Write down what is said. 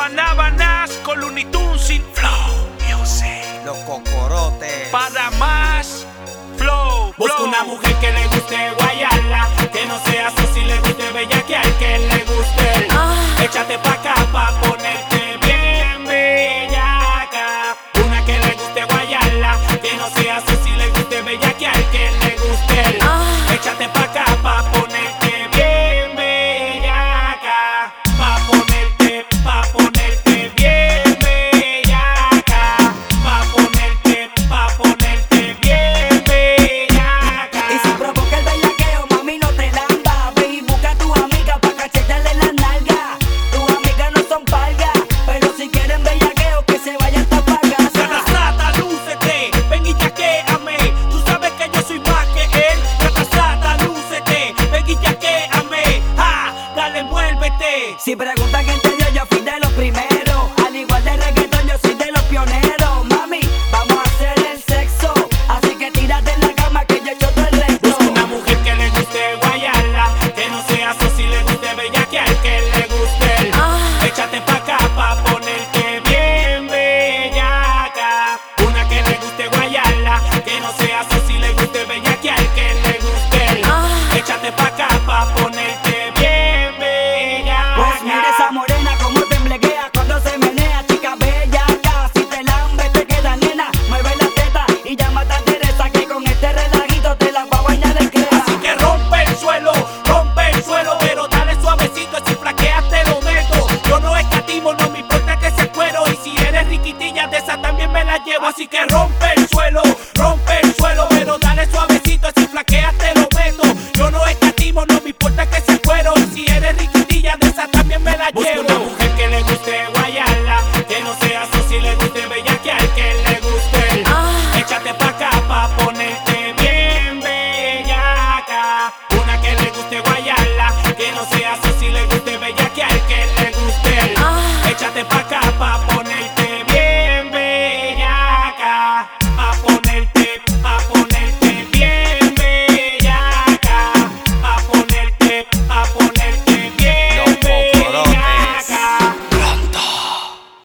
Banas con Looney Tunes sin flow music. Los cocorotes. Para más flow. Busca una mujer que le guste guayarla, que no sea sosi, le guste bellaquear, que le guste. Échate pa' acá pa' ponerte bien bellaca. Una que le guste guayarla, que no sea sosi, le guste bellaquear, que le guste. Échate pa' acá pa' ponerte bien bellaca. Pa' ponerte bien bellaca. Pa' ponerte bien bellaca. Y si provoca el bellaqueo, mami, no te lamba. Ve y busca a tu amiga pa' cachetarle la nalga. Tus amigas no son palgas, pero si quieren bellaqueo, que se vayan pa' casa. Ratasata, lúcete, ven y yaquéame. Tú sabes que yo soy más que él. Ratasata, lúcete, ven y yaquéame. Dale, envuélvete. Si preguntan quién te dio, yo fui de los primeros. Al igual de reggaetón, yo soy de los pioneros. Mami, vamos a hacer el sexo, así que tírate en la cama que yo echo todo el resto. Busca una mujer que le guste guayarla, que no sea sosi, le guste bellaquear, que le guste. Échate pa' acá pa' ponerte bien bellaca. Una que le guste guayarla, que no sea sosi, le guste bellaquear, que le guste. Échate pa' acá pa' ponerte bien bellaca. Pues mira esa morena como temblequea cuando se menea, chica bellaca. Si te lambe te queda nena, mueve la teta y llama a Teresa, que con este relajito te la va a bañar en crema. Así que rompe el suelo, pero dale suavecito, si flaqueas te lo meto. Yo no escatimo, no me importa que sea cuero, y si eres riquitilla de esa también me la llevo. Así que rompe el suelo, pero dale suavecito, si flaqueas te lo meto. Yo no escatimo, no me importa que sea cuero, y si eres riquitilla de esa también me la llevo. Busca una mujer que le guste guayarla, que no sea sosi, le guste bellaquear, que le guste. Échate pa' acá pa' ponerte bien bellaca. Una que le guste guayarla, que no sea sosi, le guste bellaquear, que le guste. Échate pa' acá pa' ponerte